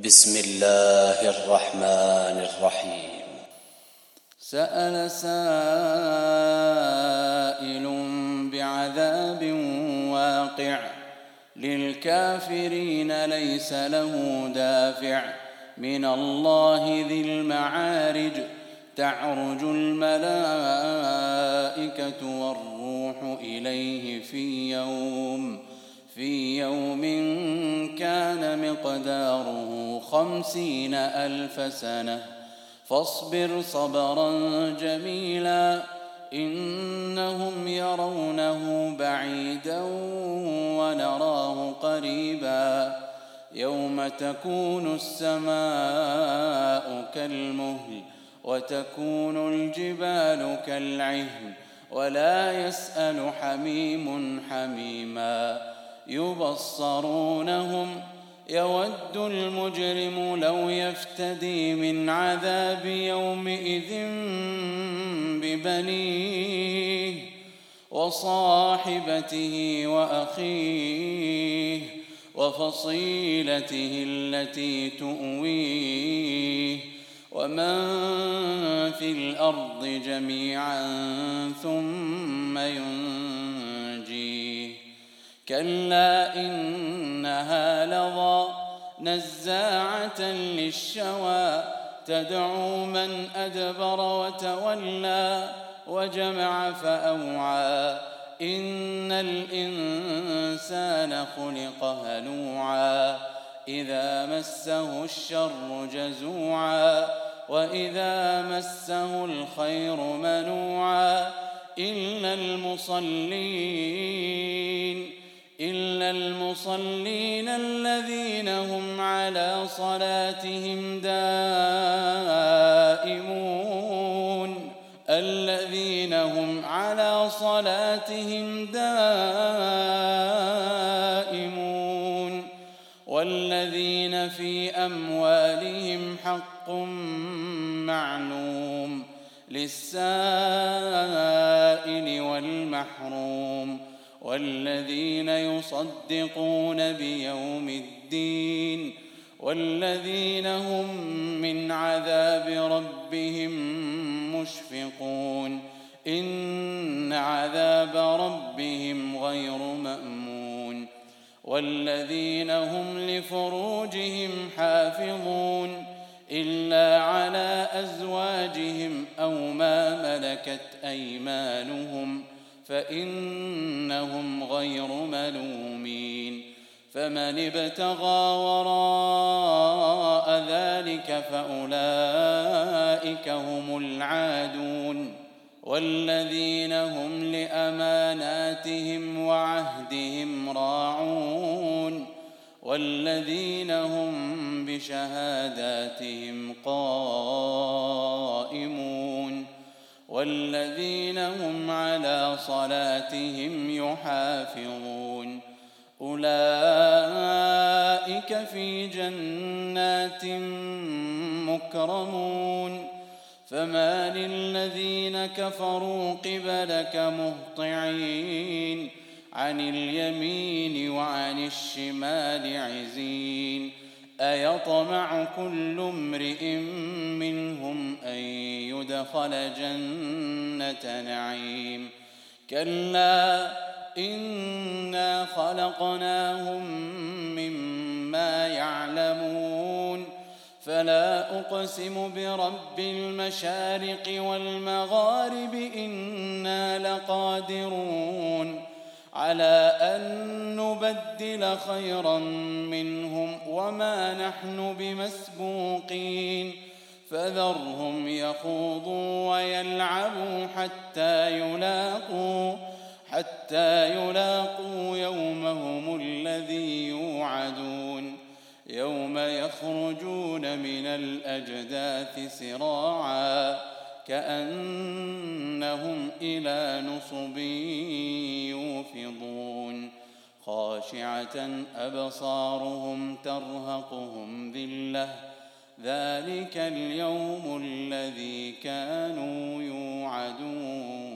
بسم الله الرحمن الرحيم. سأل سائل بعذاب واقع للكافرين ليس له دافع من الله ذي المعارج تعرج الملائكة والروح إليه في يوم كان مقداره 50,000 سنة فاصبر صبرا جميلا إنهم يرونه بعيدا ونراه قريبا يوم تكون السماء كالمهل وتكون الجبال كالعهن ولا يسأل حميم حميما يبصرونهم يود المجرم لو يفتدي من عذاب يومئذ ببنيه وصاحبته وأخيه وفصيلته التي تؤويه ومن في الأرض جميعا ثم ينجيه كلا إنها لظى نزاعة للشوى تدعو من أدبر وتولى وجمع فأوعى إن الإنسان خلق هلوعا إذا مسه الشر جزوعا وإذا مسه الخير منوعا إلا المصلين الذين هم على صلاتهم دائمون والذين في أموالهم حق معلوم للسائل والمحروم والذين يصدقون بيوم الدين والذين هم من عذاب ربهم مشفقون إن عذاب ربهم غير مأمون والذين هم لفروجهم حافظون إلا على أزواجهم أو ما ملكت أيمانهم فإنهم غير ملومين فمن ابتغى وراء ذلك فأولئك هم العادون والذين هم لأماناتهم وعهدهم راعون والذين هم بشهاداتهم قائمون والذين هم على صلاتهم يحافظون أولئك في جنات مكرمون فما للذين كفروا قبلك مهطعين عن اليمين وعن الشمال عزين أيطمع كل امرئ منهم أن يدخل جنة نعيم كلا إنا خلقناهم مما يعلمون فلا أقسم برب المشارق والمغارب إنا لقادرون على أن نبدل خيرا منهم وما نحن بمسبوقين فذرهم يخوضوا ويلعبوا حتى يلاقوا يومهم الذي يوعدون يوم يخرجون من الأجداث سراعا كأنهم إلى نصب يوفضون خاشعة أبصارهم ترهقهم ذلة ذلك اليوم الذي كانوا يوعدون.